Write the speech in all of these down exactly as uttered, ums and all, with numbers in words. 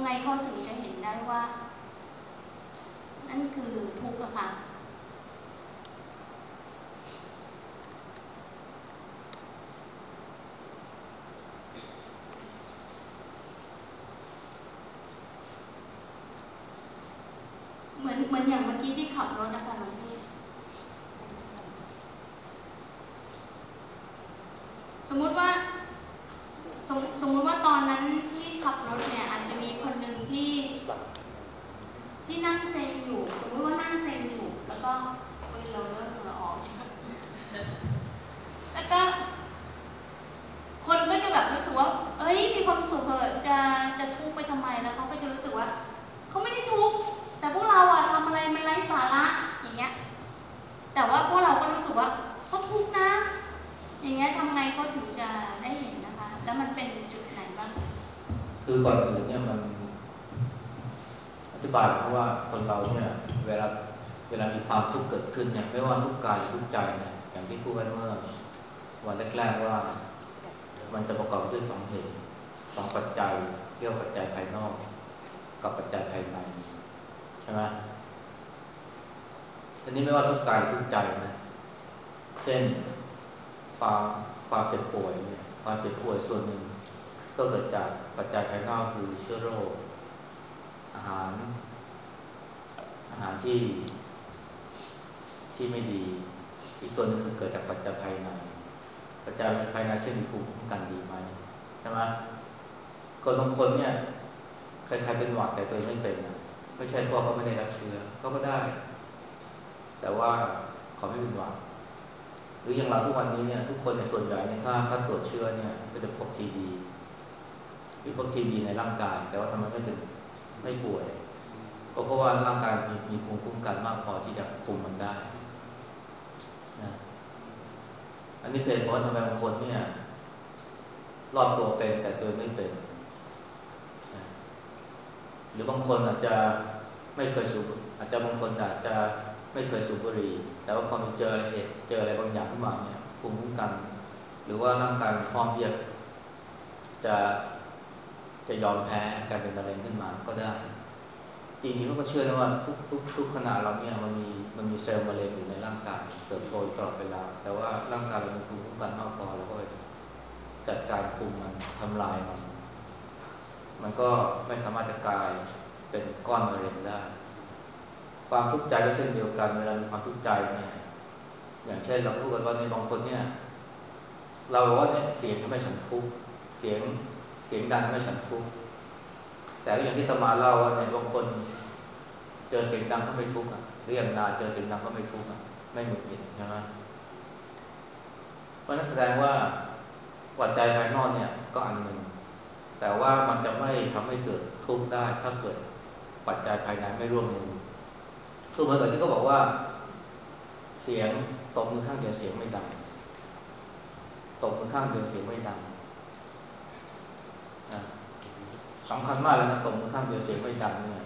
ไงเขาถึงจะเห็นได้ว่านั่นคือทุกข์อะค่ะเหมือนเหมือนอย่างเมื่อกี้ที่ขับรถนะคะหลวงพี่สมมุติว่าสมสมมุติว่าตอนนั้นที่ขับรถเนี่ยอาจจะมีคนหนึ่งที่ที่นั่งเซ็งอยู่สมมติว่านั่งเซ็งอยู่แล้วก็เราเริ่มเหงื่อออกแล้วก็คนก็จะแบบรู้สึกว่าเอ้ยมีความสุขเถอะจะจะทุกข์ไปทำไมแล้วเขาก็จะรู้สึกว่าเขาไม่ได้ทุกข์แต่พวกเราอะทำอะไรมันไร้สาระอย่างเงี้ยแต่ว่าพวกเราก็รู้สึกว่าเขาทุกข์นะอย่างเงี้ยทำไงเขาถึงจะได้เห็นนะคะแล้วมันเป็นจุดไหนบ้างคือก่อนอื่นเนี่ยมันอธิบายเพราะว่าคนเราเนี่ยเวลาเวลามีความทุกข์เกิดขึ้นเนี่ยไม่ว่าทุกข์กายหรือทุกข์ใจเนี่ยอย่างที่พูดไว้เมื่อวันแรกๆว่ามันจะประกอบด้วยสองเหตุสองปัจจัยเรียกว่าปัจจัยภายนอกกับปัจจัยภายในใช่ไหมอันนี้ไม่ว่าทุกข์กายทุกข์ใจนะเช่นความความเจ็บป่วยเนี่ยความเจ็บป่วยส่วนหนึ่งก็เกิดจากปัจจัยภายนอกคือเชื้อโรคอาหารอาหารที่ที่ไม่ดีอีกส่วนหนึ่งคือเกิดจากปัจจัยภายในปัจจัยภายในเช่นมีภูมิคุ้มกันดีไหมใช่ไหมคนบางคนเนี่ยใครๆเป็นหวัดแต่ตัวเองไม่เป็นไม่ใช่เพราะเขาไม่ได้รับเชื้อเขาก็ได้แต่ว่าเขาไม่เป็นหวัดหรืออย่างเราทุกวันนี้เนี่ยทุกคนในส่วนใหญ่เนี่ยถ้าถ้าตรวจเชื้อเนี่ยก็จะพบทีบีหรือพบทีบีในร่างกายแต่ว่าทำไมไม่เป็นไม่ป่วยก็เพราะว่าร่างกายมีมีภูมิคุ้มกันมากพอที่จะคุมมันได้นะอันนี้เป็นเพราะทำไมบางคนเนี่ยรอบตัวเป็นแต่ตัวไม่เป็นนะหรือบางคนอาจจะไม่เคยสูบอาจจะบางคนอาจจะไม่เคยสูบบุหรี่แต่ว่าพอมีเจอเหตุเจออะไรบางอย่างขึ้นมาเนี่ยภูมิคุ้มกันหรือว่าร่างกายพร้อมที่จะจะจะยอมแพ้การเป็นมะเร็งขึ้นมาก็ได้จริงๆเราก็เชื่อนะว่าทุกทุกทุกขณะเราเนี่ยมันมีมันมีเซลล์มะเร็งอยู่ในร่างกายเติบโตตลอดเวลาแต่ว่าร่างกายเรามีภูมิคุ้มกันมากพอเราก็จัดการคุมมันทำลายมันมันก็ไม่สามารถจะกลายเป็นก้อนมะเร็งได้ความทุกข์ใจก็เช่นเดียวกันเวลามีความทุกข์ใจเนี่ยอย่างเช่นเราพูดกันว่าในบางคนเนี่ยเราบอกว่าเนี่ยเสียงทำให้ฉันทุกข์เสียงเสียงดังทำให้ฉันทุกข์แต่อย่างที่ตมาเล่าว่าเนี่ยบางคนเจอเสียงดังก็ไม่ทุกข์อ่ะหรืออย่างนาเจอเสียงดังก็ไม่ทุกข์อ่ะไม่หงุดหงิดใช่ไหมเพราะนั่นแสดงว่าปัจจัยภายนอกเนี่ยก็อันหนึ่งแต่ว่ามันจะไม่ทำให้เกิดทุกข์ได้ถ้าเกิดปัจจัยภายในไม่ร่วมมือคือเหมือนกับที่เขาบอกว่าเสียงตบมือข้างเดียวเสียงไม่ดังตบมือข้างเดียวเสียงไม่ดังนะสำคัญมากเลยนะตบมือข้างเดียวเสียงไม่ดังเนี่ย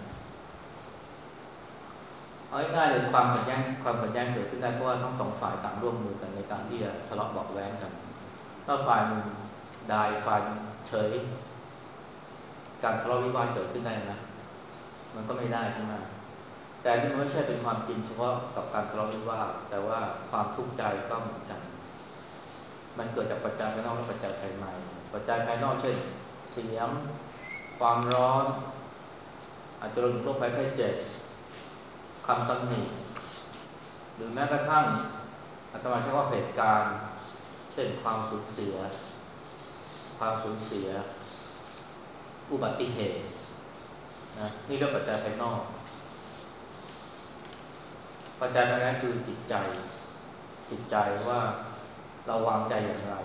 เอาง่ายๆเลยความขัดแย้งความขัดแย้งเกิดขึ้นได้เพราะว่าทั้งสองฝ่ายต่างร่วมมือกันในการที่จะทะเลาะเบาะแว้งกันถ้าฝ่ายหนึ่งได้ฝ่ายเฉยการทะเลาะวิวาทเกิดขึ้นได้นะมันก็ไม่ได้ใช่ไหมแต่นี่มันไม่ใช่เป็นความจริงเฉพาะกับการทะเลาะวิวาทแต่ว่าความทุกข์ใจก็เหมือนกันมันเกิดจากปัจจัยภายนอกและปัจจัยภายในปัจจัยภายนอกเช่นเสียงความร้อนอาจจะรวมถึงโรคภัยไข้เจ็บคำตำหนิหรือแม้กระทั่งอาตมาใช้ว่าเหตุการณ์เช่นความสูญเสียความสูญเสียอุบัติเหตุนะนี่เรียกปัจจัยภายนอกปัจจัยภายในคือจิตใจจิตใจว่าเราวางใจอย่างไร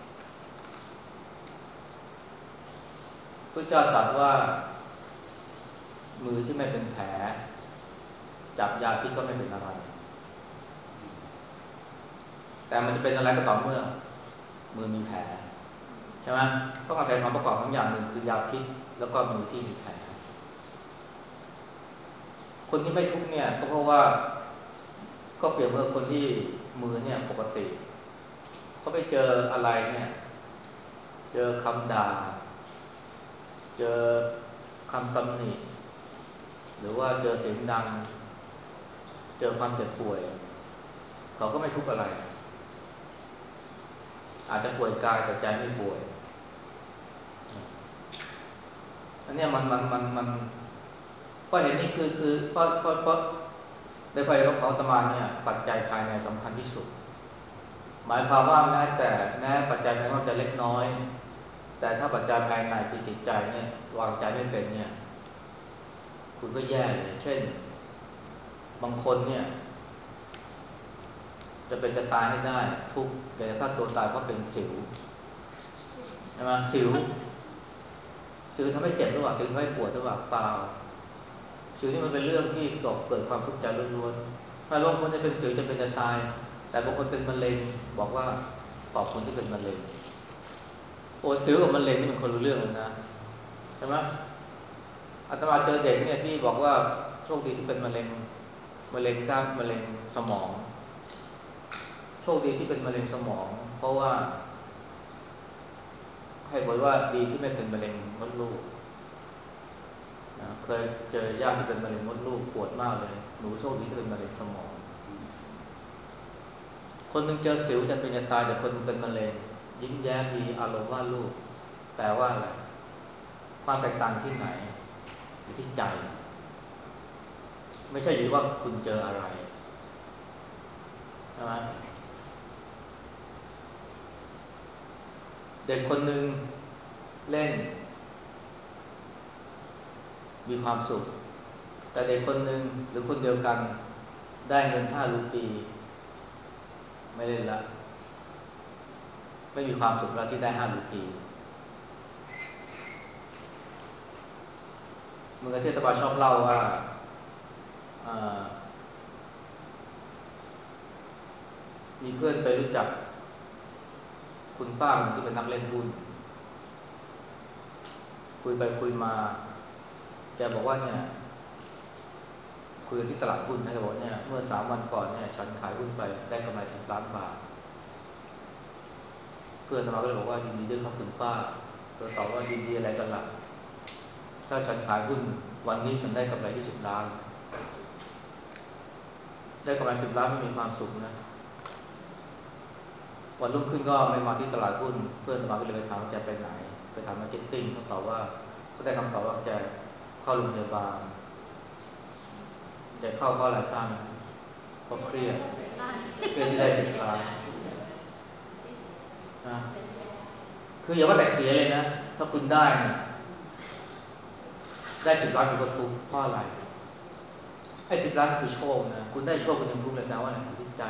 พระเจ้าตรัสว่ามือที่ไม่เป็นแผลจับยาพิษก็ไม่เป็นอะไรแต่มันจะเป็นอะไรก็ต่อเมื่อมือมีแผลใช่ไหมต้องอาศัยสองประกอบทั้งอย่างหนึ่งคือยาพิษแล้วก็มือที่มีแผลคนที่ไม่ทุกข์เนี่ยก็เพราะว่าก็เปรียบเหมือนคนที่มือเนี่ยปกติเขาไปเจออะไรเนี่ยเจอคำด่าเจอคำตำหนิหรือว่าเจอเสียงดังเจอความเจ็บป่วยเขาก็ไม่ทุกข์อะไรอาจจะป่วยกายแต่ใจไม่ป่วยอันนี้มันมันมันมันก็เห็นนี่คือคือเพราะเพราะเพราะในไฟของอาตมาเนี่ยปัจจัยภายในสำคัญที่สุดหมายความว่าแม้แต่แม้ปัจจัยภายนอกจะเล็กน้อยแต่ถ้าปัจจัยภายในคือจิตใจเนี่ยวางใจไม่เป็นเนี่ยคุณก็แย่เลยเช่นบางคนเนี่ยจะเป็นจะตายให้ได้ทุกแต่ถ้าตัวตายเพราะเป็นสิวใช่ไหมสิวสิวทำให้เจ็บหรือเปล่าสิวทำให้ปวดหรือเปล่าเปล่าสิวนี่มันเป็นเรื่องที่ก่อเกิดความทุกข์ใจล้วนๆถ้าบางคนจะเป็นสิวจะเป็นจะตายแต่บางคนเป็นมะเร็งบอกว่าขอบคุณที่เป็นมะเร็งโอ้สิวกับมะเร็งนี่มันคนละเรื่องเลยนะใช่ไหมอาตมาเจอเด็กเนี่ยที่บอกว่าโชคดีที่เป็นมะเร็งมะเร็งกล้ามมะเร็งสมองโชคดีที่เป็นมะเร็งสมองเพราะว่าให้บอกว่าดีที่ไม่เป็นมะเร็งมดลูกนะเคยเจอญาติที่เป็นมะเร็งมดลูกปวดมากเลยหนูโชคดีที่เป็นมะเร็งสมองคนหนึ่งเจอสิวจะเป็นจะตายแต่คนนึงเป็นมะเร็งยิ้มแย้มมีอารมณ์ว่าลูกแปลว่าอะไรความแตกต่างที่ไหนอยู่ที่ใจไม่ใช่อยู่ว่าคุณเจออะไรใช่ไหมเด็กคนหนึ่งเล่นมีความสุขแต่เด็กคนหนึ่งหรือคนเดียวกันได้เงินห้ารูปีไม่เล่นละไม่มีความสุขแล้วที่ได้ห้ารูปีเมื่อที่ตบาชอบเล่าว่ามีเพื่อนไปรู้จักคุณป้าที่เป็นนักเล่นหุ้นคุยไปคุยมาแกบอกว่าเนี่ยคุยที่ตลาดหุ้นนะแกบอกเนี่ยเมื่อสามวันก่อนเนี่ยฉันขายหุ้นไปได้กำไรสิบล้านบาทเพื่อนมาก็เลยบอกว่ายินดีด้วยครับคุณป้าเธอตอบว่ายินดีอะไรกันล่ะถ้าฉันขายหุ้นวันนี้ฉันได้กำไรยี่สิบล้านได้กำไรสิบล้านไม่มีความสุขนะวันรุ่งขึ้นก็ไม่มาที่ตลาดหุ้นเพื่อนมาก็เลยไปถามว่าแกไปไหนไปถามมาร์เก็ตติ้งเขาตอบว่าก็ได้คำตอบว่าแกเข้าโรงพยาบาลแกเข้าเพราะอะไรทราบไหมเพราะเครียดเครียดที่ได้สิบล้านนะคืออย่าว่าแต่เสียเลยนะถ้าคุณได้เนี่ยได้สิบล้านคุณก็ทุกข์เพราะอะไรไอ้สิบล้านคือโชคนะคุณได้โชคคุณยังทุกข์เลยนะว่าอะไรคือใจ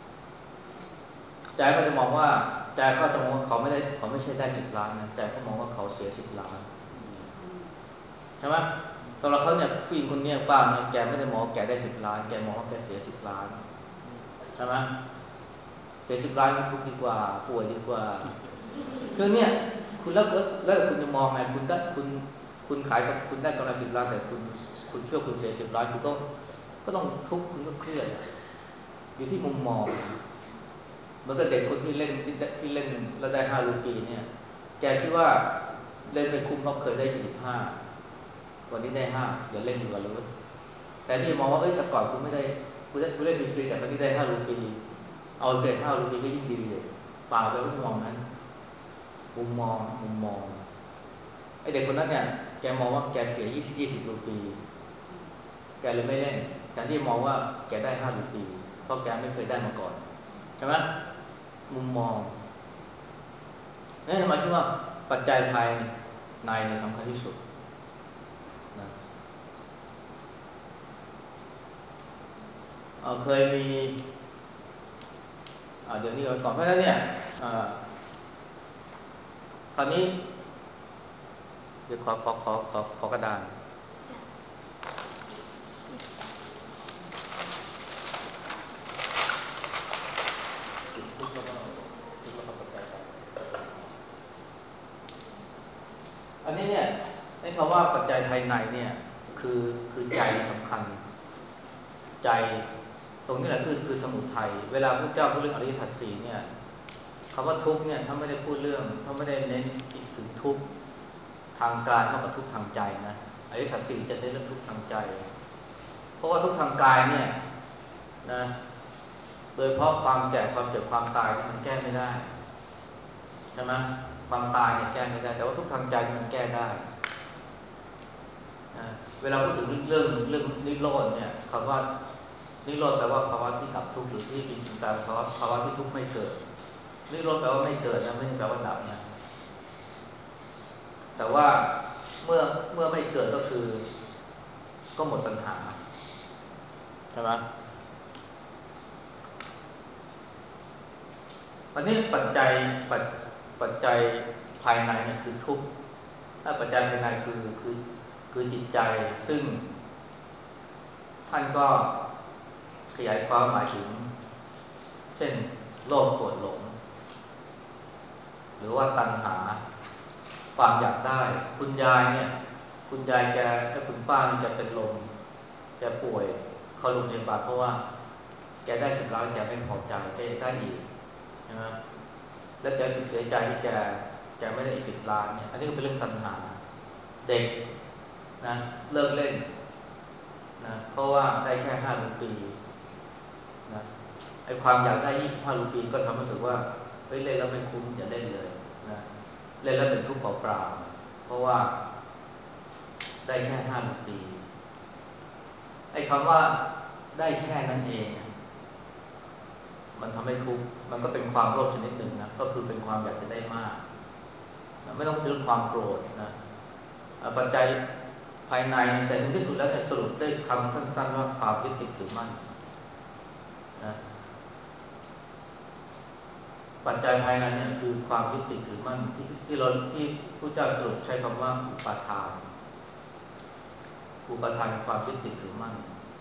ใจเขาจะมองว่าใจเขาจะมองว่าเขาไม่ได้เขาไม่ใช่ได้สิบล้านนะใจเขามองว่าเขาเสียสิบล้านใช่ไหมสำหรับเขาเนี่ยผู้หญิงคนนี้ป้าเนี่ยแกไม่ได้มองแกได้สิบล้านแกมองว่าแกเสียสิบล้านใช่ไหมเสียสิบล้านทุกข์ดีกว่าป่วยดีกว่าคือเนี่ยคุณแล้วแล้วคุณจะมองไงคุณได้คุณคุณขายกับคุณได้กำไรสิบล้านแต่คุณคุณเชื่อคุณเสียสิบล้านคุณก็ก็ต้องทุกข์คุณก็เครียดอยู่ที่มุมมองเหมือนกับเด็กคนที่เล่นที่เล่นแล้วได้ห้ารูปีเนี่ยแกคิดว่าเล่นไปคุ้มเพราะเคยได้ยี่สิบห้าวันนี้ได้ห้าอย่าเล่นอยู่กับเลยแต่ที่มองว่าเอ้ยแต่ก่อนคุณไม่ได้คุณได้คุณเล่นฟรีแต่ตอนนี้ได้ห้ารูปีเอาเศษห้ารูปีก็ยิ่งดีเลยเปล่าเลยมุมมองนั้นมุมมองมุมมองไอเด็กคนนั้นเนี่ยแกมองว่าแกเสียยี่สิบยี่สิบรูปีแกเลยไม่เล่นแต่ที่มองว่าแกได้ห้ารูปีเพราะแกไม่เคยได้มาก่อนใช่ไหมมุมมองนี่ทำไมคิดว่าปัจจัยภายในสำคัญที่สุดนะเเคยมีเดี๋ยวนี้ก่อนเพราะฉะนั้นเนี่ยคราวนี้เดี๋ยวขอขอขอขอขอกระดานทุกข์แล้วก็ทุกข์แล้วก็ปัจจัยภายในอันนี้เนี่ยในคำว่าปัจจัยภายในเนี่ยคือคือใจสำคัญใจตรงนี้แหละคือคือสมุทัยเวลาพระเจ้าพูดเรื่องอริยสัจสี่เนี่ยคำว่าทุกข์เนี่ยถ้าไม่ได้พูดเรื่องถ้าไม่ได้เน้นถึงทุกข์ทางกายเท่ากับทุกข์ทางใจนะอริยสัจสี่จะได้เรื่องทุกข์ทางใจเพราะว่าทุกข์ทางกายเนี่ยนะโดยเพราะความแก่ความเจ็บความตายมันแก้ไม่ได้ใช่ไหมความตายเนี่ยแก้ไม่ได้แต่ว่าทุกข์ทางใจมันแก้ได้นะเวลาพูดถึงเรื่องเรื่องนิโรธเนี่ยคำว่านิโรธแปลว่าภาวะที่ดับทุกข์หรือที่จริงๆแปลว่าภาวะภาวะที่ทุกข์ไม่เกิดนิโรธแปลว่าไม่เกิดนะไม่ใช่แปลว่าดับนะแต่ว่าเมื่อเมื่อไม่เกิดก็คือก็หมดปัญหาใช่ไหมวันนี้ปัจจัยปัจปัจจัยภายในเนี่ยคือทุกข์ถ้าปัจจัยภายในคือคือคือจิตใจซึ่งท่านก็ขยายความหมายถึงเช่นโลภโกรธหลงหรือว่าตัณหาความอยากได้คุณยายเนี่ยคุณยายแกถ้าคุณป้านี่จะเป็นลมแกป่วยเข้าโรงพยาบาลเพราะว่าแกได้สิบล้านแกไม่พอใจแกได้อีกใช่ไหมแล้วแกสึกเสียใจที่แกแกไม่ได้อีกสิบล้านเนี่ยอันนี้ก็เป็นเรื่องตัณหาเด็กนะเลิกเล่นนะเพราะว่าได้แค่ห้ารูปีนะไอ้ความอยากได้ยี่สิบห้ารูปีก็ทำให้รู้สึกว่าเฮ้ยเล่นแล้วไม่คุ้มอย่าเล่นเลยนะเล่นแล้วเป็นทุกข์เปล่าๆเพราะว่าได้แค่ห้ารูปีไอ้คำว่าได้แค่นั้นเองมันทำให้ทุกข์มันก็เป็นความโลภชนิดหนึ่งนะก็คือเป็นความอยากจะได้มากนะไม่ต้องเรื่องความโกรธนะปัจจัยภายในแต่ในที่สุดแล้วสรุปได้คำสั้นๆว่าความยึดติดถือมั่นนะปัจจัยภายในเนี่ยคือความยึดติดถือมั่นที่ที่เราที่พระเจ้าสรุปใช้คำว่าอุปาทานอุปาทานความยึดติดถือมั่น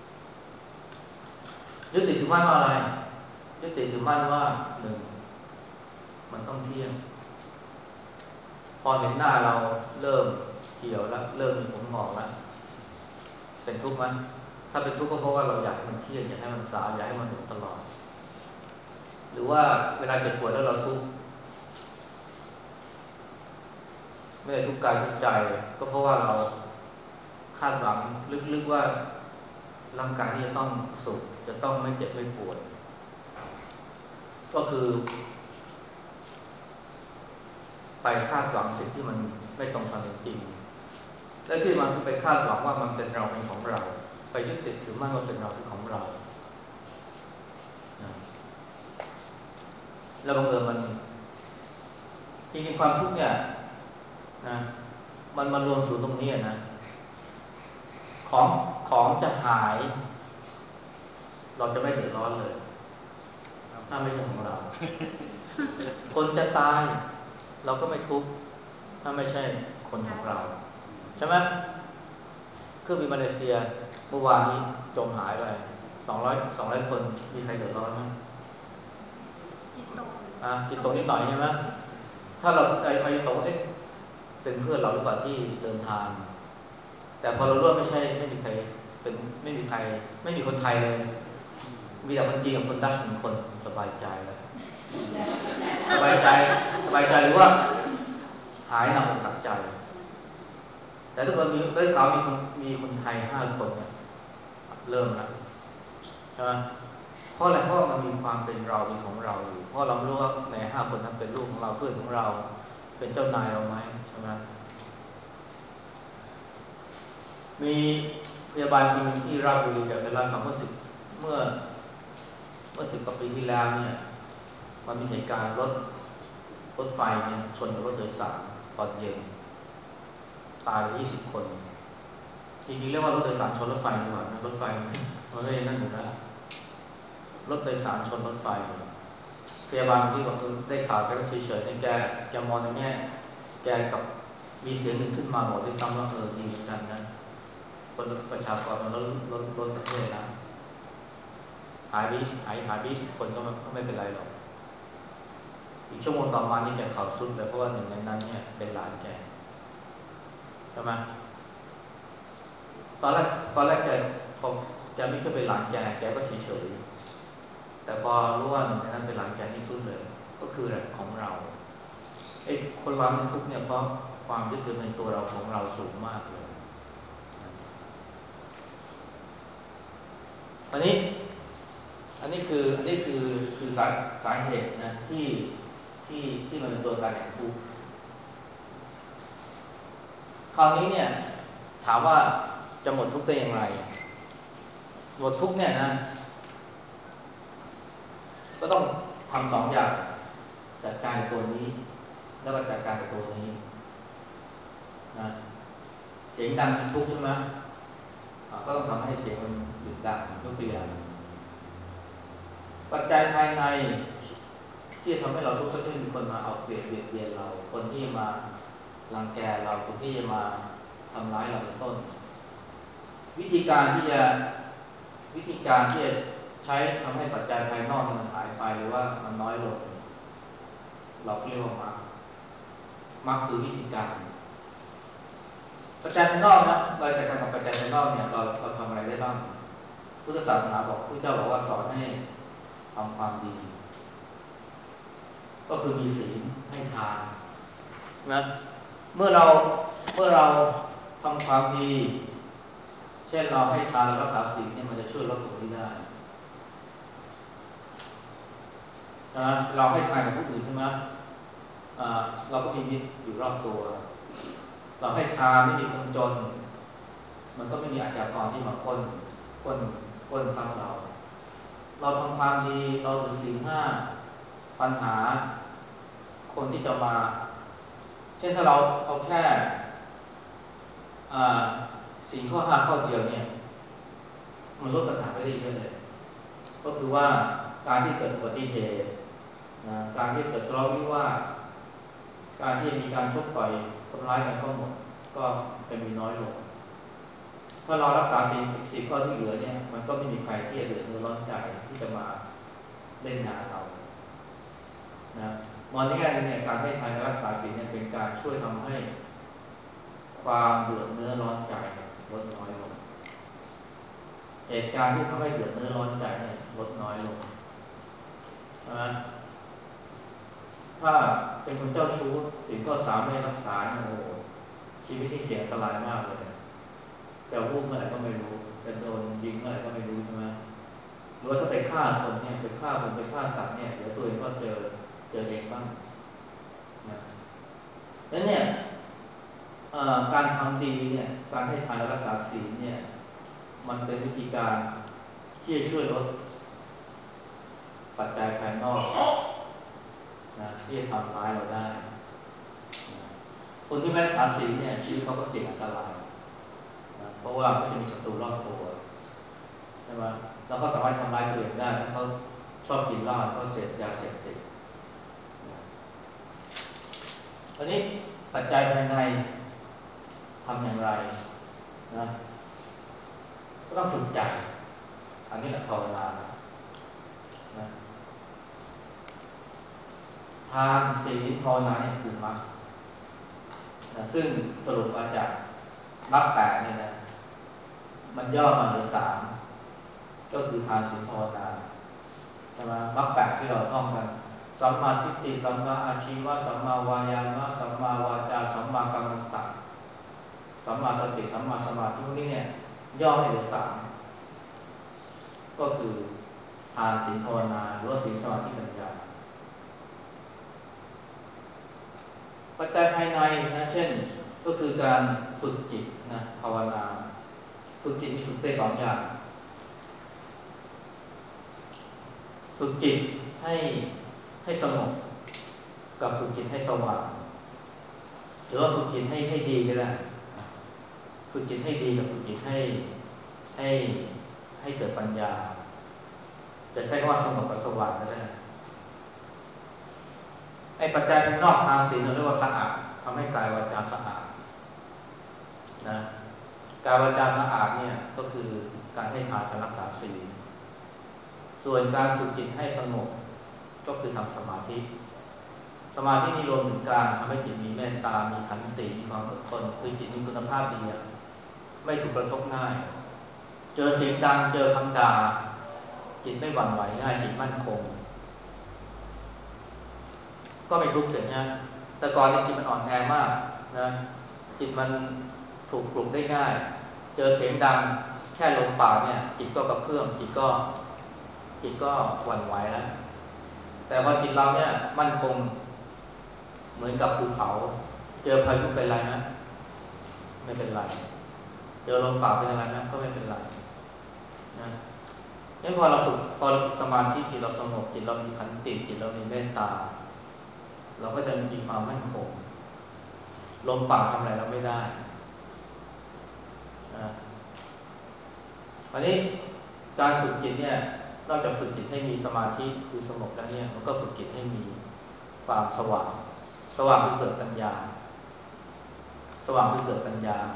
ยึดติดถือมั่นว่าอะไรยึดติดถือมั่นว่าหนึ่งมันต้องเที่ยงพอเห็นหน้าเราเริ่มเขียวแล้วเริ่มมีผมหงอกแล้วเป็นทุกข์ไหมถ้าเป็นทุกข์ก็เพราะว่าเราอยากให้มันเที่ยงอยากให้มันสายอยากให้มันอยู่ตลอดหรือว่าเวลาเจ็บปวดแล้วเราทุกข์ไม่ได้ทุกข์กายทุกข์ใจก็เพราะว่าเราคาดหวังลึกๆว่าร่างกายที่จะต้องสุขจะต้องไม่เจ็บไม่ปวดก็คือไปคาดหวังสิ่งที่มันไม่ตรงความเป็นจริงและที่มันไปคาดหวังว่ามันเป็นเราเป็นของเราไปยึดติดถือมั่นว่าเป็นเราเป็นของเราแล้วบังเอิญมันจริงๆความทุกข์เนี่ยนะมันมารวมสู่ตรงนี้นะของของจะหายเราจะไม่เดือดร้อนเลยถ้าไม่ใช่ของเราคนจะตายเราก็ไม่ทุกข์ถ้าไม่ใช่คนของเราใช่ไหมเครื่องบินมาเลเซียเมื่อวานนี้จมหายไปสองร้อยสองร้อยคนมีใครเดือดร้อนไหมจิตตกอ่ะจิตตกนิดหน่อยใช่ไหมถ้าเราใจไปตกเอ๊ะเป็นเพื่อนเราหรือเปล่าที่เดินทางแต่พอเรารู้ว่าไม่ใช่ไม่มีใครเป็นไม่มีใครไม่มีคนไทยเลยมีแต่คนจีนกับคนดัชหนึ่งคนสบายใจแล้วสบายใจสบายใจหรือว่าหายหนักอกหนักใจแต่ถ้าเกิดมีได้ข่าวมีคนมีคนไทยห้าคนเนี่ยเริ่มแล้วใช่ไหมเพราะอะไรเพราะมันมีความเป็นเราเป็นของเราอยู่เพราะเรารู้ว่าในห้าคนนั้นเป็นลูกของเราเพื่อนของเราเป็นเจ้านายเราไหมใช่ไหมมีพยาบาลคนหนึ่งที่ราชบุรีกับเวลาเมื่อสิบเมื่อเมื่อสิบกว่าปีที่แล้วเนี่ยมันมีเหตุการณ์รถรถไฟเนี่ยชนกับรถโดยสารตอนเย็นตายไปยี่สิบคนจริงๆเรียกว่ารถโดยสารชนรถไฟดีกว่ารถไฟมันไม่ได้นั่นอยู่แล้วรถโดยสารชนรถไฟพยาบาลที่บอกได้ข่าวแกก็เฉยๆในแกแกมองในแง่แกกับมีเสียงหนึ่งขึ้นมาบอกด้วยซ้ำว่าเออดีเหมือนกันนะคนประชากรมันลดลดลดประเทศนะหายไปหายหายไปสิบคนก็ก็ไม่เป็นไรหรอกอีกชั่วโมงต่อมานี่แกข่าวสุดเลยเพราะว่าหนึ่งในนั้นเนี่ยเป็นหลานแกใช่ไหมตอนแรกตอนแรกแกพอแกไม่เคยเป็นหลานแกแกก็เฉยๆแต่พอรู้ว่าหนึ่งในนั้นเป็นหลานแกนี่สุดเลยก็คือแหละของเราไอ้คนเราในทุกเนี่ยเพราะความยึดถือในตัวเราของเราสูงมากเลยอันนี้อันนี้คืออันนี้คือคือสาสาเหตุนะที่ที่ที่มันเป็นตัวการแห่งทุกข์คราวนี้เนี่ยถามว่าจะหมดทุกข์ได้อย่างไรหมดทุกข์เนี่ยนะก็ต้องทำสองอย่างจัดการตัวนี้แล้วก็จัดการตัวนี้นะเสียงดังทุกข์ใช่ไหมก็ต้องทำให้เสียงมันหยุดดังยกตัวอย่างปัจจัยภายในที่ทำให้เราทุกข์ก็เช่นมีคนมาเอาเปรียบเบียดเบียนเราคนที่มารังแกเราคนที่จะมาทำร้ายเราเป็นต้นวิธีการที่จะวิธีการที่จะใช้ทำให้ปัจจัยภายนอกมันหายไปหรือว่ามันน้อยลงเราเรียกว่ามรรคมรรคคือวิธีการปัจจัยภายนอกนะเราจัดการกับปัจจัยภายนอกเนี่ยเราเราทำอะไรได้บ้างพุทธศาสนาบอกพุทธเจ้าบอกว่าสอนให้ทำความดีก็คือมีศีลให้ทานนะเมื่อเราเมื่อเราทำความดีเช่นเราให้ทานรักษาศีลเนี่ยมันจะช่วยลดตรงนี้ได้นะเราให้ทานกับผู้อื่นใช่ไหมเราก็มีมิตรอยู่รอบตัวเราให้ทานไม่มีคนจนมันก็ไม่มีอาชญากรที่มาปล้นปล้นปล้นทรัพย์เราเราทำความดีเราถือศีลห้าปัญหาคนที่จะมาเช่นถ้าเราเอาแค่ศีลข้อห้าข้อเดียวเนี่ยมันลดปัญหาไปได้เยอะเลยก็คือว่าการที่เกิดอุบัติเหตุนะการที่เกิดทะเลาะวิวาทการที่มีการชกต่อยทำร้ายกันก็หมดก็จะมีน้อยลงถ้าเรารักษาศีลศีลข้อที่เหลือเนี่ยมันก็ไม่มีใครที่จะเดือดร้อนใจที่จะมาเล่นงานเรานะมองในแง่นึงเนี่ยการให้ทานรักษาศีลเนี่ยเป็นการช่วยทำให้ความเดือดเนื้อร้อนใจลดน้อยลงเหตุการณ์ที่ทำให้เดือดเนื้อร้อนใจเนี่ยลดน้อยลงนะถ้าเป็นคนเจ้าชู้สิ่งข้อสามไม่รักษาโอ้โหชีวิตที่เสี่ยงอันตรายมากเลยจะวูบเมื่อไหร่ก็ไม่รู้จะโดนยิงเมื่อไหร่ก็ไม่รู้ใช่ไหมหรือว่าถ้าไปฆ่าคนเนี่ยไปฆ่าคนไปฆ่าสัตว์เนี่ยเดี๋ยวตัวเองก็เจอเจอเองบ้างนะแล้วเนี่ยการทำดีเนี่ยการให้ทานรักษาศีลเนี่ยมันเป็นวิธีการที่จะช่วยลดปัจจัยภายนอกนะที่จะทำร้ายเราได้นะคนที่ไม่รักษาศีลเนี่ยชีวิตเขาก็เสี่ยงอันตรายนะเพราะว่าเขาจะมีศัตรูรอบตัวใช่ไหมแล้วก็สามารถทำร้ายตัวเองได้ถ้าเขาชอบกินเหล้าเขาเสพยาเสพติดนะอันนี้ปัจจัยภายในทำอย่างไรนะก็ต้องฝึกใจอันนี้แหละภาวนานะทานศีลภาวนาเนี่ยคือมรรคนะซึ่งสรุปมาจากมรรคแปดเนี่ยนะมันย่อมาเหลือสามก็คือทานศีลภาวนาใช่ไหมมรรคแปดที่เราท่องกันสัมมาทิฏฐิสัมมาอาชีวะสัมมาวายามะสัมมาวาจาสัมมากัมมันตะสัมมาสติสัมมาสมาธิพวกนี้เนี่ยย่อให้เหลือสามก็คือทานศีลภาวนาหรือว่าศีลสมาธิปัญญาปัจจัยภายในนะเช่นก็คือการฝึกจิตนะภาวนาฝึกจิตมีฝึกได้สองอย่างฝึกจิตให้ให้สงบกับฝึกจิตให้สว่างหรือว่าฝึกจิตให้ให้ดีก็ได้ฝึกจิตให้ดีกับฝึกจิตให้ให้ให้เกิดปัญญาจะใช้คำว่าสงบกับสว่างก็ได้ไอ้ปัจจัยภายนอกทางศีลเราเรียกว่าสะอาดทำให้กายวาจาสะอาดนะกายวาจาสะอาดเนี่ยก็คือการให้ทานการรักษาศีลส่วนการฝึกจิตให้สงบก็คือทำสมาธิสมาธินี่รวมถึงการทำให้จิตมีเมตตามีขันติมีความอดทนคือจิตมีคุณภาพดีไม่ถูกกระทบง่ายเจอเสียงดังเจอคำด่าจิตไม่หวั่นไหวง่ายจิตมั่นคงก็ไม่ทุกข์เสียนะแต่ก่อนนี่จิตมันอ่อนแอมากนะจิตมันถูกปลุกได้ง่ายเจอเสียงดังแค่ลมปากเนี่ยจิตก็กระเพื่อมจิตก็จิตก็หวั่นไหวแล้วแต่พอจิตเราเนี่ยมั่นคงเหมือนกับภูเขาเจอพายุเป็นไรนะไม่เป็นไรเจอลมปากเป็นอะไรนะก็ไม่เป็นไรนะงั้นพอเราฝึกพอเราฝึกสมาธิจิตเราสงบจิตเรามีขันติจิตเรามีเมตตาเราก็จะมีความมั่นคงลมปากทำอะไรเราไม่ได้นะอันนี้การฝึกจิตเนี่ยนอกจากฝึกจิตให้มีสมาธิคือสงบแล้วเนี่ยมันก็ฝึกจิตให้มีความสว่างสว่างคือเกิดปัญญาสว่างคือเกิดปัญญา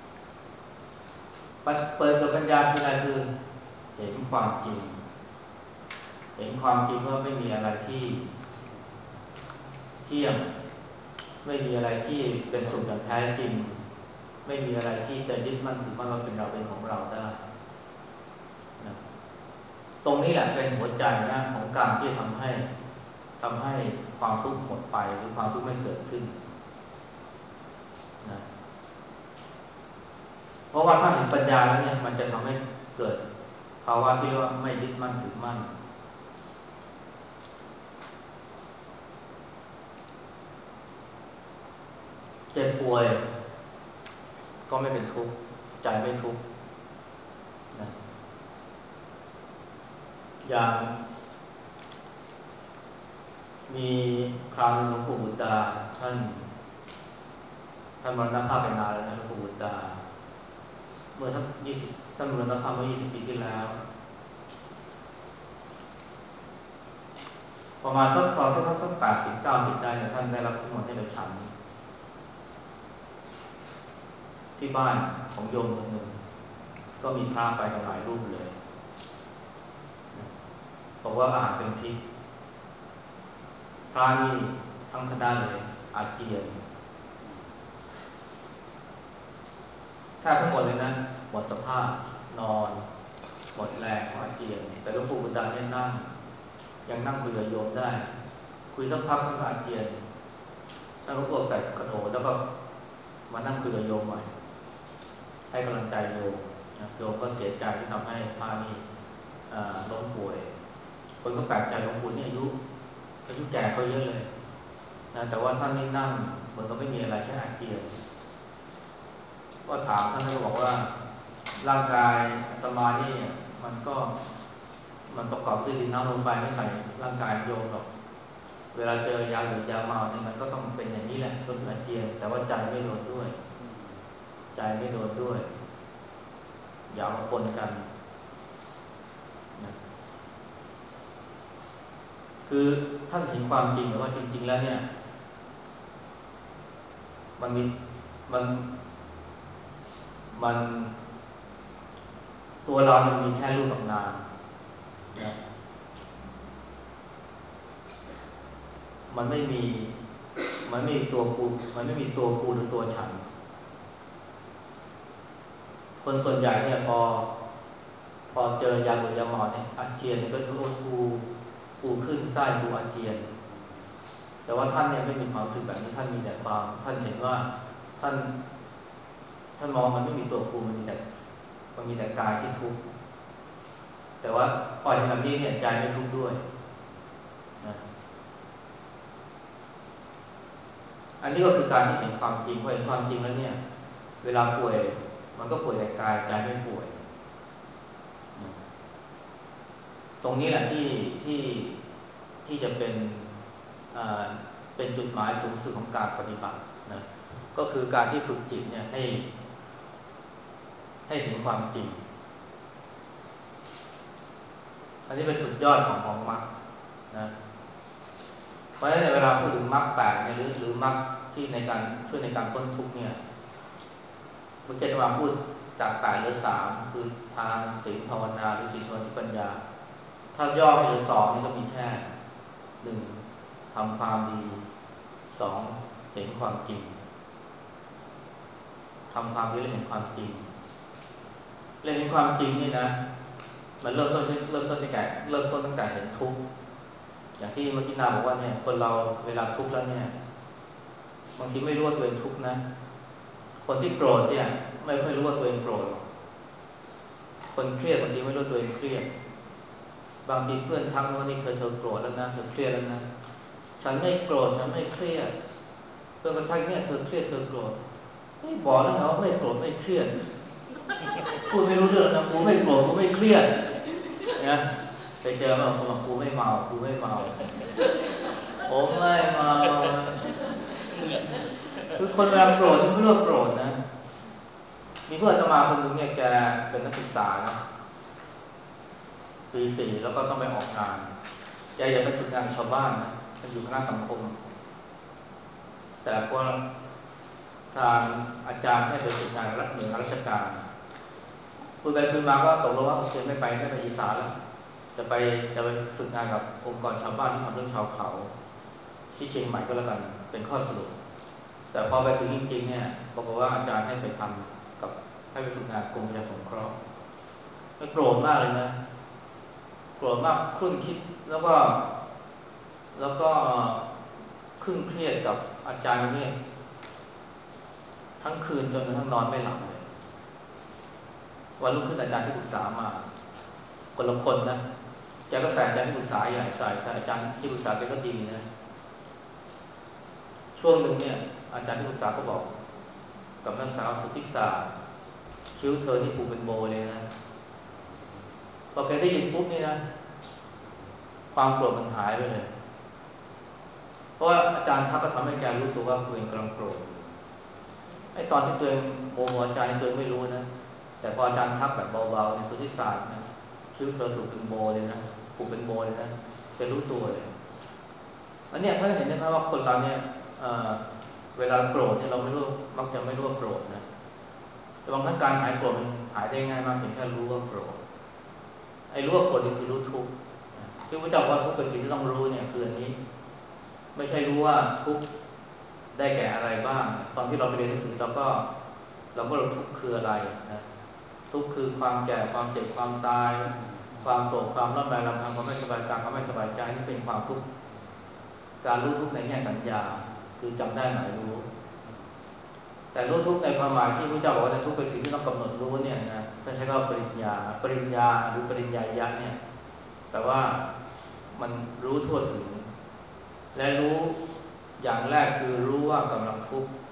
เปิดเกิดปัญญาคืออะไรคือเห็นความจริงเห็นความจริงว่าไม่มีอะไรที่เที่ยงไม่มีอะไรที่เป็นสุขอย่างแท้จริงไม่มีอะไรที่จะยึดมั่นถือมั่นว่าเป็นเราเป็นของเราได้นะตรงนี้แหละเป็นหัวใจนะของการที่ทำให้ทำให้ความทุกข์หมดไปหรือความทุกข์ไม่เกิดขึ้นนะเพราะว่าถ้าเห็นปัญญาแล้วเนี่ยมันจะทำให้เกิดภาวะที่ว่าไม่ยึดมั่นถือมั่นเจ็บป่วยก็ไม่เป็นทุกข์ใจไม่ทุกข์นะอย่างมีคราวหนึ่งหลวงปู่บุตรท่านท่านมรณภาพไปนานแล้วนะหลวงปู่บุตรเมื่อท่านยี่สิบท่านมรณภาพเมื่อยี่สิบปีที่แล้วประมาณสักตอนที่ท่านสักแปดสิบเก้าสิบได้เนี่ยท่านได้รับนิมนต์ให้ไปฉันที่บ้านของโยมคนหนึ่งก็มีพระไปกันหลายรูปเลยบอกว่าอาหารเป็นพิษพระนี่ทั้งคณะเลยอาเจียนแทบทั้งหมดเลยนะหมดสภาพนอนหมดแรงอาเจียนแต่หลวงปู่บุญดาเนี่ยนั่งยังนั่งคุยกับโยมได้คุยสักพักท่านก็อาเจียนท่านก็พวกใส่กระโถนแล้วก็มานั่งคุยกับโยมใหม่ให้กำลังใจโยมนะโยมก็เสียใจที่ทำให้พระนี่ล้มป่วยคนก็แปลกใจหลวงปู่นี่อายุอายุแก่เขาเยอะเลยนะแต่ว่าท่านนี่นั่งเหมือนกับไม่มีอะไรแค่อาเจียนก็ถามท่านก็บอกว่าร่างกายอาตมานี่มันก็มันประกอบด้วยดินน้ำลมไฟไม่ใส่ร่างกายโยมหรอกเวลาเจอยาหรือยาเมาเนี่ยมันก็ต้องเป็นอย่างนี้แหละก็คืออาเจียนแต่ว่าใจไม่โดนด้วยใจไม่โดนด้วยอย่ามาปนกันนะคือท่านเห็นความจริงว่าจริงๆแล้วเนี่ยมันมีมันมันตัวเรามันมีแค่รูปกับนามนะมันไม่มีมันไม่มีตัวกูมันไม่มีตัวกูหรือตัวฉันคนส่วนใหญ่เนี่ยพอพอเจอยาหรือยาหมอเนี่ยอาเจียนก็จะโอ้กูกูขึ้นไส้กูอาเจียนแต่ว่าท่านเนี่ยไม่มีความรู้สึกแบบนี้ท่านมีแต่ความท่านเห็นว่าท่านท่านมองมันไม่มีตัวกูมันมีแต่มันมีแต่กายที่ทุกข์แต่ว่าปล่อยแบบนี้เนี่ยใจไม่ทุกข์ด้วยนะอันนี้ก็คือการที่เห็นความจริงพอเห็นความจริงแล้วเนี่ยเวลาป่วยมันก็ป่วยแต่กายใจไม่ป่วยนะตรงนี้แหละที่ที่ที่จะเป็นอ่าเป็นจุดหมายสูงสุดของการปฏิบัตินะก็คือการที่ฝึกจิตเนี่ยให้ให้ถึงความจริงอันนี้เป็นสุดยอดของของมรรคนะเพราะฉะนั้นเวลาพูดถึงมรรคแปดเนี่ยหรือหรือมรรคที่ในการช่วยในการพ้นทุกข์เนี่ยเมื่อกี้จะมาพูดจากแปดหรือสามคือทานศีลภาวนาหรือศีลสมาธิปัญญาถ้าย่อให้เหลือสองนี่ก็มีแค่หนึ่งทำความดีสองเห็นความจริงทำความดีและเห็นความจริงเรื่องเห็นความจริงนี่นะมันเริ่มต้นเริ่มต้นตั้งแต่เริ่มต้นตั้งแต่เห็นทุกข์อย่างที่เมื่อกี้นาบอกว่าเนี่ยคนเราเวลาทุกข์แล้วเนี่ยบางทีไม่รู้ว่าตัวเองทุกข์นะคนที่โกรธเนี่ยไม่ค่อยรู้ว่าตัวเองโกรธคนเครียดบางทีไม่รู้ตัวเองเครียดบางทีเพื่อนทักว่านี่เธอเธอโกรธแล้วนะเธอเครียดแล้วนะฉันไม่โกรธฉันไม่เครียดเพื่อนก็ทักเนี่ยเธอเครียดเธอโกรธไม่บอกแล้วนะว่าไม่โกรธไม่เครียดพูดไม่รู้เรื่องนะกูไม่โกรธกูไม่เครียดนะไปเจอมาบอกกูไม่เมากูไม่เมาผมไม่เมาคือคนเวลาโกรธไม่รู้ว่าโกรธนะมีเพื่อนอาตมาคนหนึ่งเนี่ยแกเป็นนักศึกษานะปีสี่แล้วก็ต้องไปออกงานแกอยากไปฝึกงานชาวบ้านนะอยู่คณะสังคมแต่พอทางอาจารย์ให้ไปฝึกงานรับหน่วยงานราชการคุยไปคุยมาก็ตกลงว่าโอเคไม่ไปไม่ไปอีสานแล้วจะไปจะไปฝึกงานกับองค์กรชาวบ้านที่ทำเรื่องชาวเขาที่เชียงใหม่ก็แล้วกันเป็นข้อสรุปแต่พอไปถึงจริงๆเนี่ยบอกว่าอาจารย์ให้ไปทำกับให้ไปฝึกงานกรมประชาสงเคราะห์ก็โกรธมากเลยนะโกรธมากคุ้นคิดแล้วก็แล้วก็ครึ่งเครียดกับอาจารย์เนี่ยทั้งคืนจนกระทั่งนอนไม่หลับเลยวันรุ่งขึ้นอาจารย์ที่ปรึกษามาคนละคนนะแกก็ใส่อาจารย์ที่ปรึกษาใหญ่ใส่ใส่อาจารย์ที่ปรึกษาแกก็ดีนะช่วงหนึ่งเนี่ยอาจารย์ที่ปรึกษาก็บอกกับนักศึกษาสุทธิศาสตร์คิ้วเธอที่ผูกเป็นโบเลยนะพอแกได้ยินปุ๊บนี่นะความโกรธมันหายไปเลยเพราะว่าอาจารย์ทักก็ทำให้แกรู้ตัวว่าตัวเองกำลังโกรธไอ้ตอนที่ตัวเองโมโหอาจารย์ตัวเองไม่รู้นะแต่พออาจารย์ทักแบบเบาๆในสุทธิศาสตร์นะคิ้วเธอถูกเป็นโบเลยนะผูกเป็นโบเลยนะจะรู้ตัวเลยอันนี้เพื่อเห็นได้ไหมว่าคนเราเนี่ยเเวลาโกรธเนี่ยเราไม่รู้มักจะไม่รู้ว่าโกรธนะแต่บางครั้งการหายโกรธมันหายได้ง่ายมากเพียงแค่รู้ว่าโกรธไอ้รู้ว่าโกรธนี่คือรู้ทุกข์ที่พระเจ้าว่าทุกข์เป็นสิ่งที่ต้องรู้เนี่ยคืออันนี้ไม่ใช่รู้ว่าทุกข์ได้แก่อะไรบ้างตอนที่เราไปเรียนหนังสือเราก็เราก็รู้ทุกข์คืออะไรนะทุกข์คือความแก่ความเจ็บความตายความโศกความร่ำไรรำพันความไม่สบายกายความไม่สบายใจนี่เป็นความทุกข์การรู้ทุกข์ในแง่สัญญาคือจำได้หมายรู้แต่รู้ทุกข์ในความหมายที่พระเจ้าบอกว่าทุกข์เป็นสิ่งที่ต้องกำหนดรู้เนี่ยนะท่านใช้คำว่าปริญญาปริญญาหรือปริญญาญาเนี่ยแต่ว่ามันรู้ทั่วถึงและรู้อย่างแรกคือรู้ว่ากำลังทุกข์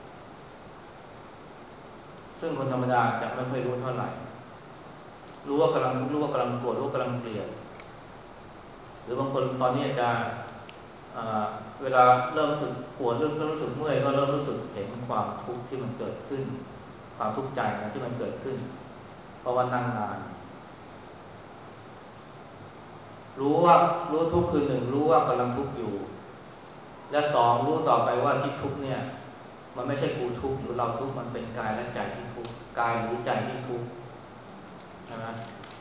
ซึ่งคนธรรมดาจะไม่ค่อยรู้เท่าไหร่รู้ว่ากำลังทุกข์รู้ว่ากำลังโกรธรู้ว่ากำลังเกลียดหรือบางคนตอนนี้จะเวลาเริ่มรู้สึกปวดเริ่มรู้สึกเมื่อยก็เริ่มรู้สึกเห็นความทุกข์ที่มันเกิดขึ้นความทุกข์ใจนะที่มันเกิดขึ้นเพราะว่านั่งนานรู้ว่ารู้ทุกข์คือหนึ่งรู้ว่ากำลังทุกข์อยู่และสองรู้ต่อไปว่าที่ทุกข์เนี่ยมันไม่ใช่กูทุกข์หรือเราทุกข์มันเป็นกายและใจที่ทุกข์กายหรือใจที่ทุกข์ใช่ไหม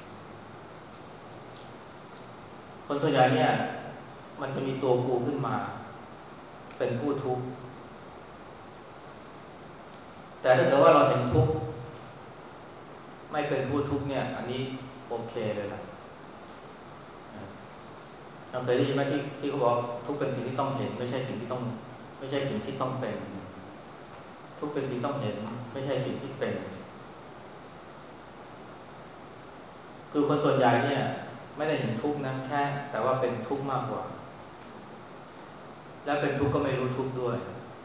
คนส่วนใหญ่เนี่ยมันจะมีตัวกูขึ้นมาเป็นผู้ทุกข์แต่ถ้าเกิดว่าเราเห็นทุกข์ไม่เป็นผู้ทุกข์เนี่ยอันนี้โอเคเลยนะเราเคยได้ยินไหมที่ที่เขาบอกทุกข์เป็นสิ่งที่ต้องเห็นไม่ใช่สิ่งที่ต้องไม่ใช่สิ่งที่ต้องเป็นทุกข์เป็นสิ่งต้องเห็นไม่ใช่สิ่งที่เป็นคือคนส่วนใหญ่เนี่ยไม่ได้เห็นทุกข์นะแค่แต่ว่าเป็นทุกข์มากกว่าและเป็นทุกข์ก็ไม่รู้ทุกข์ด้วย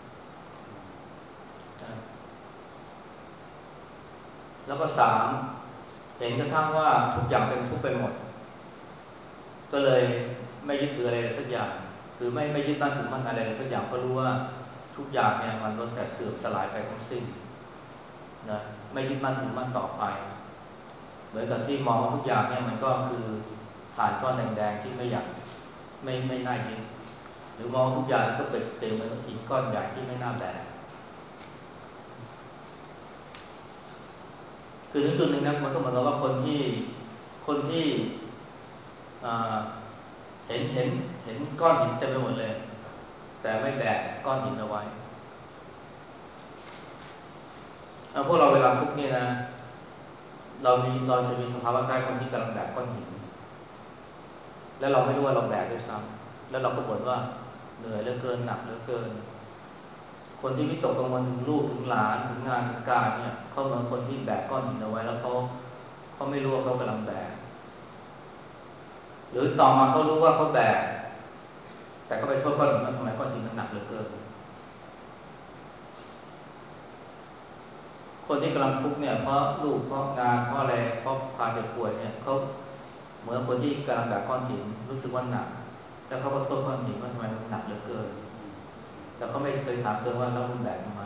แล้วก็สามเห็นกระทั่งว่าทุกอย่างเป็นทุกข์ไปหมดก็เลยไม่ยึดถืออะไรสักอย่างคือไม่ไม่ยึดมั่นถือมั่นอะไรสักอย่างเพราะรู้ว่าทุกอย่างเนี่ยมันล้วนแต่เสื่อมสลายไปทั้งสิ้นนะไม่ยึดมั่นถือมั่นต่อไปเหมือนกับที่มองทุกอย่างเนี่ยมันก็คือฐานก้อนแดงๆที่ไม่อยากไม่ไม่น่ายึดหรือมองทุกอย่างก็เป็นเต็มเหมือนหินก้อนใหญ่ที่ไม่น่าแบกคือถึงจุดหนึ่งนะมันก็เหมือนกับว่าคนที่คนที่เห็นเห็นเห็นก้อนหินเต็มไปหมดเลยแต่ไม่แบกก้อนหินเอาไว้พวกเราเวลาทุกข์เนี่ยนะเรามีเราจะมีสภาวะใกล้คนที่กำลังแบกก้อนหินแล้วเราไม่รู้ว่าเราแบกด้วยซ้ำแล้วเราก็บ่นว่าเหนื่อยเหลือเกินหนักเหลือเกินคนที่วิตกกังวลถึงลูกถึงหลานถึงงานถึงการเนี่ยเขาเหมือนคนที่แบกก้อนหินเอาไว้แล้วเขาเขาเขาไม่รู้ว่าเขากำลังแบกหรือต่อมาเขารู้ว่าเขาแบกแต่ก็ไปโทษก้อนหินว่าทำไมก้อนหินมันหนักเหลือเกินคนที่กำลังทุกข์เนี่ยเพราะลูกเพราะงานเพราะอะไรเพราะความเจ็บป่วยเนี่ยเขาเหมือนคนที่กำลังแบกก้อนหินรู้สึกว่าหนักแล้วเขาก็โทษก้อนหินว่าทำไมมันหนักเหลือเกินแต่เขาไม่เคยถามตัวว่าแล้วมันแบกทำไม